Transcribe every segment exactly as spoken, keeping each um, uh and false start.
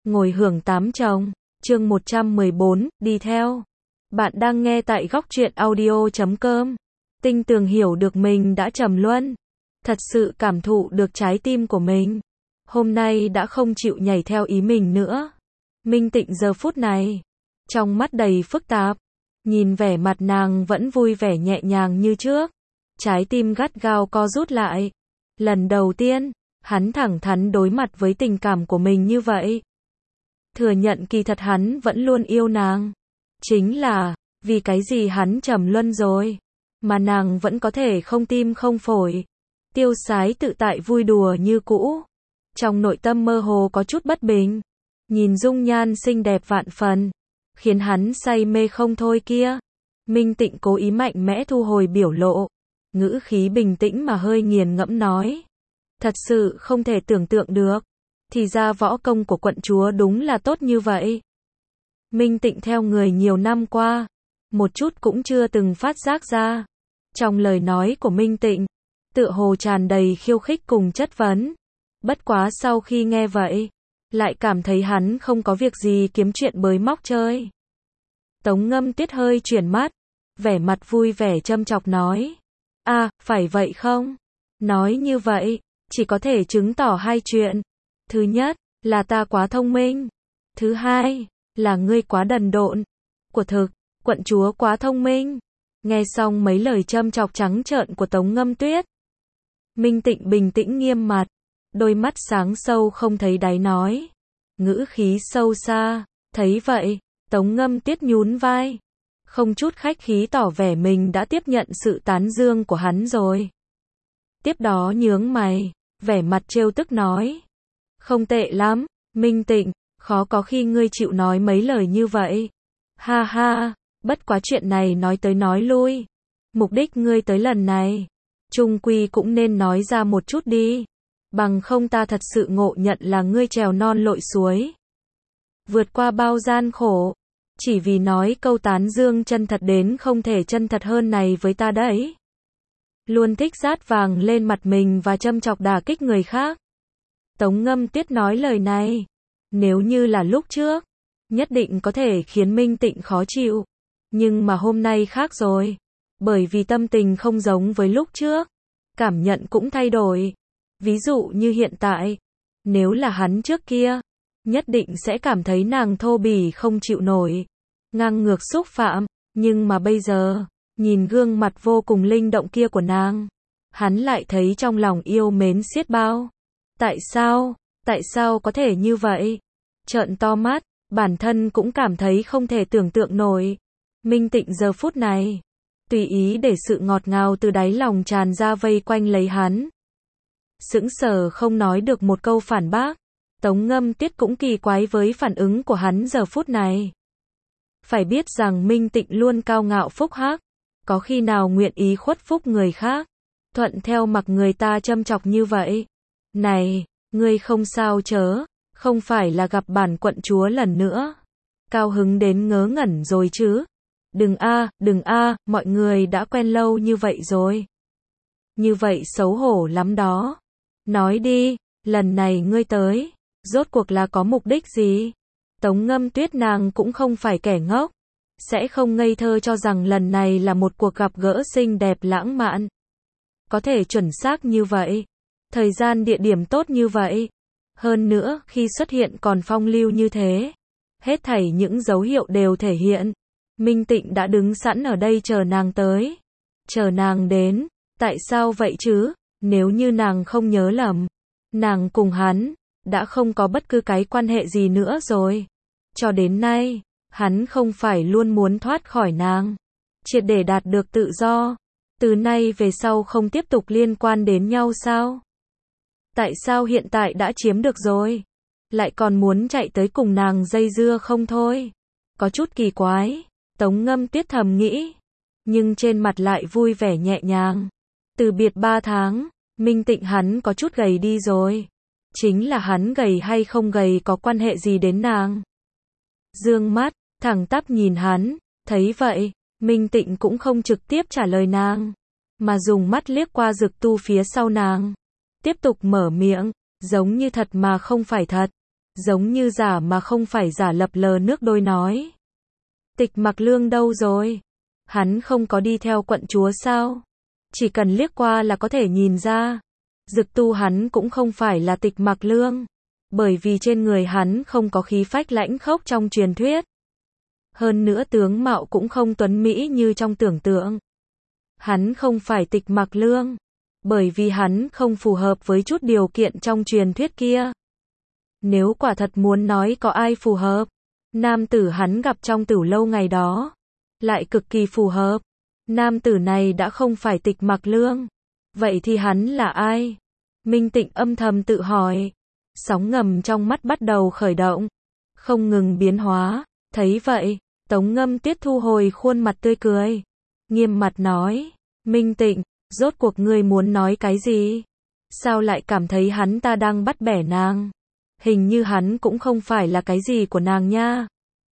ngồi hưởng tám chồng, chương một trăm mười bốn, đi theo. Bạn đang nghe tại góc truyện audio chấm com. Tinh tường hiểu được mình đã trầm luân. Thật sự cảm thụ được trái tim của mình. Hôm nay đã không chịu nhảy theo ý mình nữa. Minh Tịnh giờ phút này, trong mắt đầy phức tạp. Nhìn vẻ mặt nàng vẫn vui vẻ nhẹ nhàng như trước. Trái tim gắt gao co rút lại. Lần đầu tiên, hắn thẳng thắn đối mặt với tình cảm của mình như vậy. Thừa nhận kỳ thật hắn vẫn luôn yêu nàng. Chính là, vì cái gì hắn trầm luân rồi, mà nàng vẫn có thể không tim không phổi. Tiêu sái tự tại vui đùa như cũ. Trong nội tâm mơ hồ có chút bất bình. Nhìn dung nhan xinh đẹp vạn phần, khiến hắn say mê không thôi kia. Minh Tịnh cố ý mạnh mẽ thu hồi biểu lộ. Ngữ khí bình tĩnh mà hơi nghiền ngẫm nói. Thật sự không thể tưởng tượng được. Thì ra võ công của quận chúa đúng là tốt như vậy. Minh Tịnh theo người nhiều năm qua, một chút cũng chưa từng phát giác ra. Trong lời nói của Minh Tịnh, tựa hồ tràn đầy khiêu khích cùng chất vấn. Bất quá sau khi nghe vậy, lại cảm thấy hắn không có việc gì kiếm chuyện bới móc chơi. Tống Ngâm Tuyết hơi chuyển mắt, vẻ mặt vui vẻ châm chọc nói. À, phải vậy không? Nói như vậy, chỉ có thể chứng tỏ hai chuyện. Thứ nhất, là ta quá thông minh. Thứ hai, là ngươi quá đần độn. Của thực, quận chúa quá thông minh. Nghe xong mấy lời châm chọc trắng trợn của Tống Ngâm Tuyết, Minh Tịnh bình tĩnh nghiêm mặt, đôi mắt sáng sâu không thấy đáy nói. Ngữ khí sâu xa, thấy vậy, Tống Ngâm Tuyết nhún vai. Không chút khách khí tỏ vẻ mình đã tiếp nhận sự tán dương của hắn rồi. Tiếp đó nhướng mày, vẻ mặt trêu tức nói. Không tệ lắm, Minh Tịnh, khó có khi ngươi chịu nói mấy lời như vậy. Ha ha, bất quá chuyện này nói tới nói lui. Mục đích ngươi tới lần này, chung quy cũng nên nói ra một chút đi. Bằng không ta thật sự ngộ nhận là ngươi trèo non lội suối. Vượt qua bao gian khổ. Chỉ vì nói câu tán dương chân thật đến không thể chân thật hơn này với ta đấy. Luôn thích rát vàng lên mặt mình và châm chọc đả kích người khác. Tống Ngâm Tuyết nói lời này, nếu như là lúc trước, nhất định có thể khiến Minh Tịnh khó chịu. Nhưng mà hôm nay khác rồi. Bởi vì tâm tình không giống với lúc trước. Cảm nhận cũng thay đổi. Ví dụ như hiện tại, nếu là hắn trước kia, nhất định sẽ cảm thấy nàng thô bỉ không chịu nổi. Ngang ngược xúc phạm. Nhưng mà bây giờ, nhìn gương mặt vô cùng linh động kia của nàng, hắn lại thấy trong lòng yêu mến xiết bao. Tại sao? Tại sao có thể như vậy? Trợn to mắt, bản thân cũng cảm thấy không thể tưởng tượng nổi. Minh Tịnh giờ phút này, tùy ý để sự ngọt ngào từ đáy lòng tràn ra vây quanh lấy hắn. Sững sờ không nói được một câu phản bác. Tống Ngâm Tuyết cũng kỳ quái với phản ứng của hắn giờ phút này. Phải biết rằng Minh Tịnh luôn cao ngạo phúc hắc, có khi nào nguyện ý khuất phúc người khác, thuận theo mặc người ta châm chọc như vậy. Này, ngươi không sao chớ, không phải là gặp bản quận chúa lần nữa. Cao hứng đến ngớ ngẩn rồi chứ. Đừng a, đừng a, mọi người đã quen lâu như vậy rồi. Như vậy xấu hổ lắm đó. Nói đi, lần này ngươi tới, rốt cuộc là có mục đích gì? Tống Ngâm Tuyết nàng cũng không phải kẻ ngốc, sẽ không ngây thơ cho rằng lần này là một cuộc gặp gỡ xinh đẹp lãng mạn. Có thể chuẩn xác như vậy, thời gian địa điểm tốt như vậy, hơn nữa khi xuất hiện còn phong lưu như thế. Hết thảy những dấu hiệu đều thể hiện, Minh Tịnh đã đứng sẵn ở đây chờ nàng tới. Chờ nàng đến, tại sao vậy chứ? Nếu như nàng không nhớ lầm, nàng cùng hắn đã không có bất cứ cái quan hệ gì nữa rồi. Cho đến nay, hắn không phải luôn muốn thoát khỏi nàng, triệt để đạt được tự do. Từ nay về sau không tiếp tục liên quan đến nhau sao? Tại sao hiện tại đã chiếm được rồi, lại còn muốn chạy tới cùng nàng dây dưa không thôi? Có chút kỳ quái, Tống Ngâm Tuyết thầm nghĩ, nhưng trên mặt lại vui vẻ nhẹ nhàng. Từ biệt ba tháng, Minh Tịnh hắn có chút gầy đi rồi. Chính là hắn gầy hay không gầy có quan hệ gì đến nàng? Dương mắt, thẳng tắp nhìn hắn, thấy vậy, Minh Tịnh cũng không trực tiếp trả lời nàng, mà dùng mắt liếc qua Dực Tu phía sau nàng. Tiếp tục mở miệng, giống như thật mà không phải thật. giống như giả mà không phải giả lập lờ nước đôi nói. Tịch Mặc Lương đâu rồi? Hắn không có đi theo quận chúa sao? Chỉ cần liếc qua là có thể nhìn ra. Dực tu hắn cũng không phải là Tịch Mặc Lương. Bởi vì trên người hắn không có khí phách lãnh khốc trong truyền thuyết. Hơn nữa tướng mạo cũng không tuấn mỹ như trong tưởng tượng. Hắn không phải Tịch Mặc Lương. Bởi vì hắn không phù hợp với chút điều kiện trong truyền thuyết kia. Nếu quả thật muốn nói có ai phù hợp, nam tử hắn gặp trong tử lâu ngày đó, lại cực kỳ phù hợp. Nam tử này đã không phải Tịch Mặc Lương. Vậy thì hắn là ai? Minh Tịnh âm thầm tự hỏi. Sóng ngầm trong mắt bắt đầu khởi động, không ngừng biến hóa. Thấy vậy, Tống Ngâm Tuyết thu hồi khuôn mặt tươi cười, nghiêm mặt nói, Minh Tịnh, rốt cuộc ngươi muốn nói cái gì? Sao lại cảm thấy hắn ta đang bắt bẻ nàng? Hình như hắn cũng không phải là cái gì của nàng nha.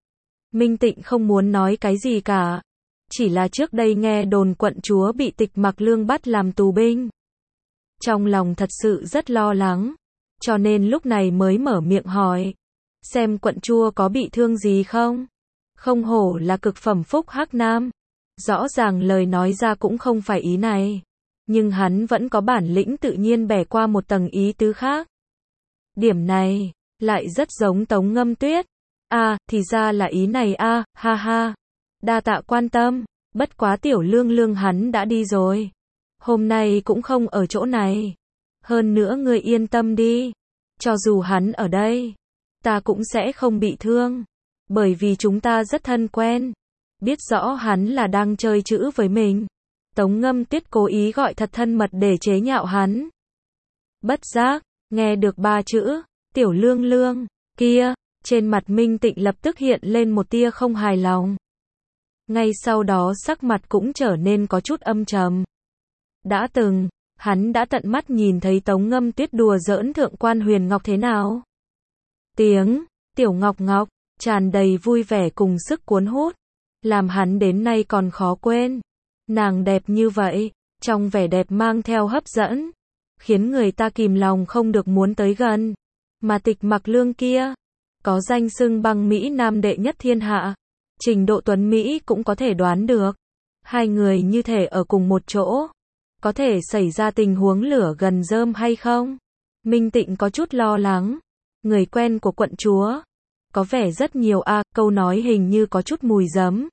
Minh Tịnh không muốn nói cái gì cả. Chỉ là trước đây nghe đồn quận chúa bị Tịch Mặc Lương bắt làm tù binh. Trong lòng thật sự rất lo lắng. Cho nên lúc này mới mở miệng hỏi. Xem quận chúa có bị thương gì không? Không hổ là cực phẩm phúc hắc nam. Rõ ràng lời nói ra cũng không phải ý này. Nhưng hắn vẫn có bản lĩnh tự nhiên bẻ qua một tầng ý tứ khác. Điểm này, lại rất giống Tống Ngâm Tuyết. À, thì ra là ý này a, à, ha ha. Đa tạ quan tâm, bất quá Tiểu Lương Lương hắn đã đi rồi. Hôm nay cũng không ở chỗ này. Hơn nữa ngươi yên tâm đi. Cho dù hắn ở đây, ta cũng sẽ không bị thương. Bởi vì chúng ta rất thân quen. Biết rõ hắn là đang chơi chữ với mình. Tống Ngâm Tuyết cố ý gọi thật thân mật để chế nhạo hắn. Bất giác, nghe được ba chữ, Tiểu Lương Lương, kia, trên mặt Minh Tịnh lập tức hiện lên một tia không hài lòng. Ngay sau đó sắc mặt cũng trở nên có chút âm trầm. Đã từng, hắn đã tận mắt nhìn thấy Tống Ngâm Tuyết đùa giỡn thượng quan Huyền Ngọc thế nào. Tiếng, Tiểu Ngọc Ngọc, tràn đầy vui vẻ cùng sức cuốn hút. Làm hắn đến nay còn khó quên. Nàng đẹp như vậy, trong vẻ đẹp mang theo hấp dẫn. Khiến người ta kìm lòng không được muốn tới gần. Mà Tịch Mặc Lương kia, có danh xưng băng Mỹ Nam đệ nhất thiên hạ. Trình độ tuấn Mỹ cũng có thể đoán được. Hai người như thể ở cùng một chỗ. Có thể xảy ra tình huống lửa gần rơm hay không? Minh Tịnh có chút lo lắng. Người quen của quận chúa. Có vẻ rất nhiều a, à, câu nói hình như có chút mùi giấm.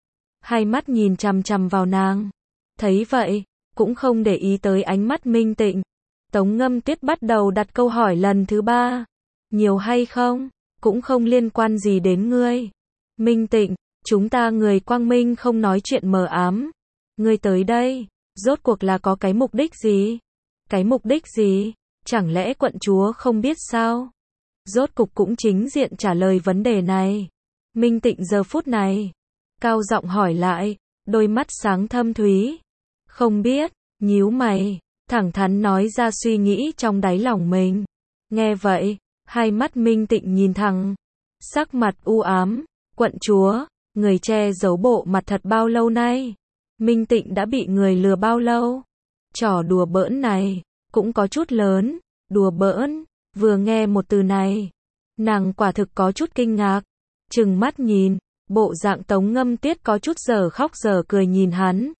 Hai mắt nhìn chằm chằm vào nàng. Thấy vậy, cũng không để ý tới ánh mắt Minh Tịnh. Tống Ngâm Tuyết bắt đầu đặt câu hỏi lần thứ ba. Nhiều hay không? Cũng không liên quan gì đến ngươi. Minh Tịnh, chúng ta người quang minh không nói chuyện mờ ám. Ngươi tới đây, rốt cuộc là có cái mục đích gì? Cái mục đích gì? Chẳng lẽ quận chúa không biết sao? Rốt cục cũng chính diện trả lời vấn đề này. Minh Tịnh giờ phút này, cao giọng hỏi lại, đôi mắt sáng thâm thúy. Không biết, nhíu mày, thẳng thắn nói ra suy nghĩ trong đáy lòng mình. Nghe vậy, hai mắt Minh Tịnh nhìn thẳng, sắc mặt u ám, quận chúa, người che giấu bộ mặt thật bao lâu nay? Minh Tịnh đã bị người lừa bao lâu? Trò đùa bỡn này, cũng có chút lớn, đùa bỡn, vừa nghe một từ này, nàng quả thực có chút kinh ngạc, trừng mắt nhìn, bộ dạng Tống Ngâm Tuyết có chút giờ khóc giờ cười nhìn hắn.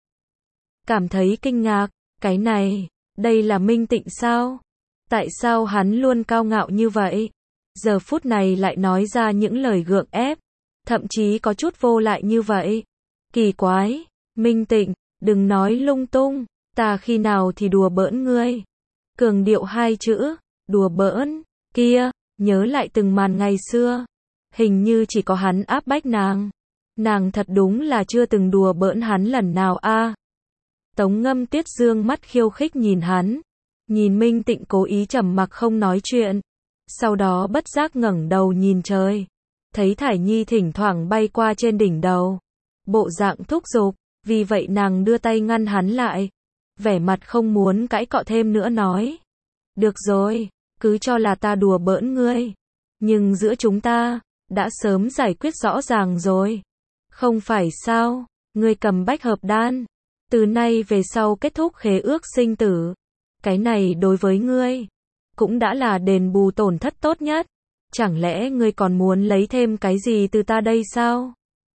Cảm thấy kinh ngạc, cái này, đây là Minh Tịnh sao? Tại sao hắn luôn cao ngạo như vậy? Giờ phút này lại nói ra những lời gượng ép, thậm chí có chút vô lại như vậy. Kỳ quái, Minh Tịnh, đừng nói lung tung, ta khi nào thì đùa bỡn ngươi. Cường điệu hai chữ, đùa bỡn, kia, nhớ lại từng màn ngày xưa. Hình như chỉ có hắn áp bách nàng. Nàng thật đúng là chưa từng đùa bỡn hắn lần nào a. À. Tống Ngâm Tuyết dương mắt khiêu khích nhìn hắn. Nhìn Minh Tịnh cố ý trầm mặc không nói chuyện. Sau đó bất giác ngẩng đầu nhìn trời. Thấy thải nhi thỉnh thoảng bay qua trên đỉnh đầu. Bộ dạng thúc giục, vì vậy nàng đưa tay ngăn hắn lại. Vẻ mặt không muốn cãi cọ thêm nữa nói. Được rồi, cứ cho là ta đùa bỡn ngươi. Nhưng giữa chúng ta, đã sớm giải quyết rõ ràng rồi. Không phải sao, ngươi cầm bách hợp đan. Từ nay về sau kết thúc khế ước sinh tử. Cái này đối với ngươi, cũng đã là đền bù tổn thất tốt nhất. Chẳng lẽ ngươi còn muốn lấy thêm cái gì từ ta đây sao?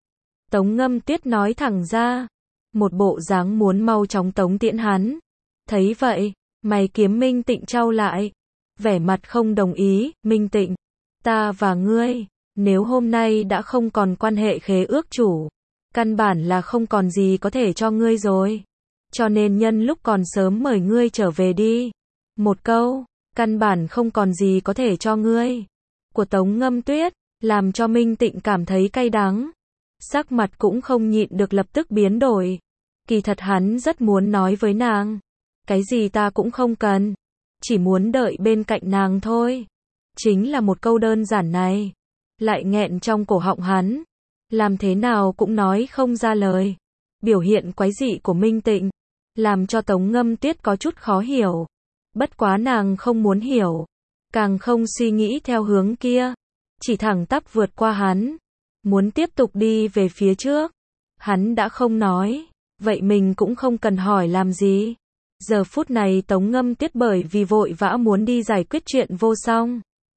Tống Ngâm Tuyết nói thẳng ra, một bộ dáng muốn mau chóng tống tiễn hắn. Thấy vậy, mày kiếm Minh Tịnh chau lại, vẻ mặt không đồng ý. Minh Tịnh, ta và ngươi, nếu hôm nay đã không còn quan hệ khế ước chủ, căn bản là không còn gì có thể cho ngươi rồi. Cho nên nhân lúc còn sớm mời ngươi trở về đi. Một câu, căn bản không còn gì có thể cho ngươi. Của Tống Ngâm Tuyết, làm cho Minh Tịnh cảm thấy cay đắng. Sắc mặt cũng không nhịn được lập tức biến đổi. Kỳ thật hắn rất muốn nói với nàng. Cái gì ta cũng không cần. Chỉ muốn đợi bên cạnh nàng thôi. Chính là một câu đơn giản này. Lại nghẹn trong cổ họng hắn. Làm thế nào cũng nói không ra lời. Biểu hiện quái dị của Minh Tịnh. Làm cho Tống Ngâm Tuyết có chút khó hiểu. Bất quá nàng không muốn hiểu. Càng không suy nghĩ theo hướng kia. Chỉ thẳng tắp vượt qua hắn. Muốn tiếp tục đi về phía trước. Hắn đã không nói. Vậy mình cũng không cần hỏi làm gì. Giờ phút này Tống Ngâm Tuyết bởi vì vội vã muốn đi giải quyết chuyện vô song.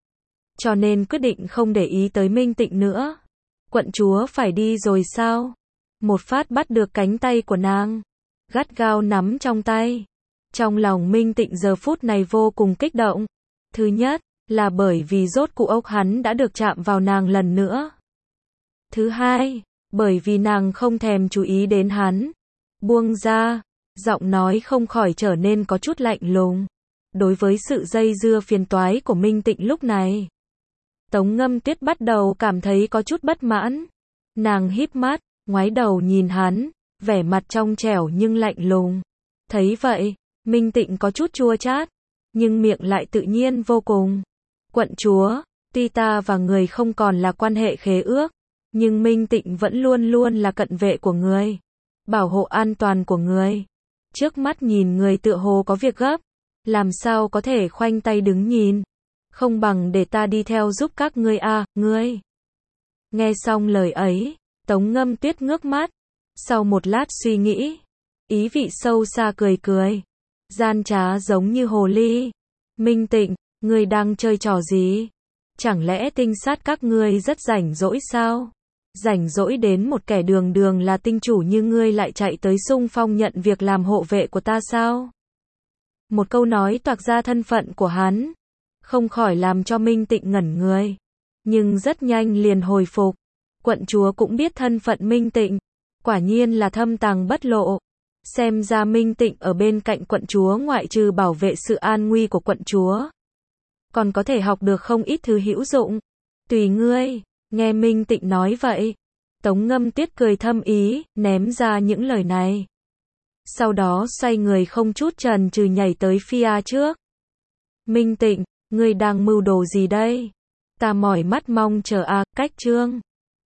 Cho nên quyết định không để ý tới Minh Tịnh nữa. Quận chúa phải đi rồi sao? Một phát bắt được cánh tay của nàng. Gắt gao nắm trong tay. Trong lòng Minh Tịnh giờ phút này vô cùng kích động. Thứ nhất, là bởi vì rốt cuộc ốc hắn đã được chạm vào nàng lần nữa. Thứ hai, bởi vì nàng không thèm chú ý đến hắn. Buông ra, giọng nói không khỏi trở nên có chút lạnh lùng. Đối với sự dây dưa phiền toái của Minh Tịnh lúc này, Tống Ngâm Tuyết bắt đầu cảm thấy có chút bất mãn. Nàng híp mắt, ngoái đầu nhìn hắn, vẻ mặt trong trẻo nhưng lạnh lùng. Thấy vậy, Minh Tịnh có chút chua chát, nhưng miệng lại tự nhiên vô cùng. Quận chúa, tuy ta và người không còn là quan hệ khế ước, nhưng Minh Tịnh vẫn luôn luôn là cận vệ của người, bảo hộ an toàn của người. Trước mắt nhìn người tựa hồ có việc gấp, làm sao có thể khoanh tay đứng nhìn. Không bằng để ta đi theo giúp các ngươi à, ngươi. Nghe xong lời ấy, Tống Ngâm Tuyết ngước mắt, sau một lát suy nghĩ, ý vị sâu xa cười cười, gian trá giống như hồ ly. Minh Tịnh, ngươi đang chơi trò gì? Chẳng lẽ tinh sát các ngươi rất rảnh rỗi sao? Rảnh rỗi đến một kẻ đường đường là tinh chủ như ngươi lại chạy tới xung phong nhận việc làm hộ vệ của ta sao? Một câu nói toạc ra thân phận của hắn, không khỏi làm cho Minh Tịnh ngẩn người, nhưng rất nhanh liền hồi phục. Quận chúa cũng biết thân phận Minh Tịnh, quả nhiên là thâm tàng bất lộ. Xem ra Minh Tịnh ở bên cạnh quận chúa ngoại trừ bảo vệ sự an nguy của quận chúa, còn có thể học được không ít thứ hữu dụng. Tùy ngươi. Nghe Minh Tịnh nói vậy, Tống Ngâm Tuyết cười thâm ý, ném ra những lời này. Sau đó xoay người không chút chần chừ nhảy tới phía trước. Minh Tịnh, ngươi đang mưu đồ gì đây? Ta mỏi mắt mong chờ à, cách chương.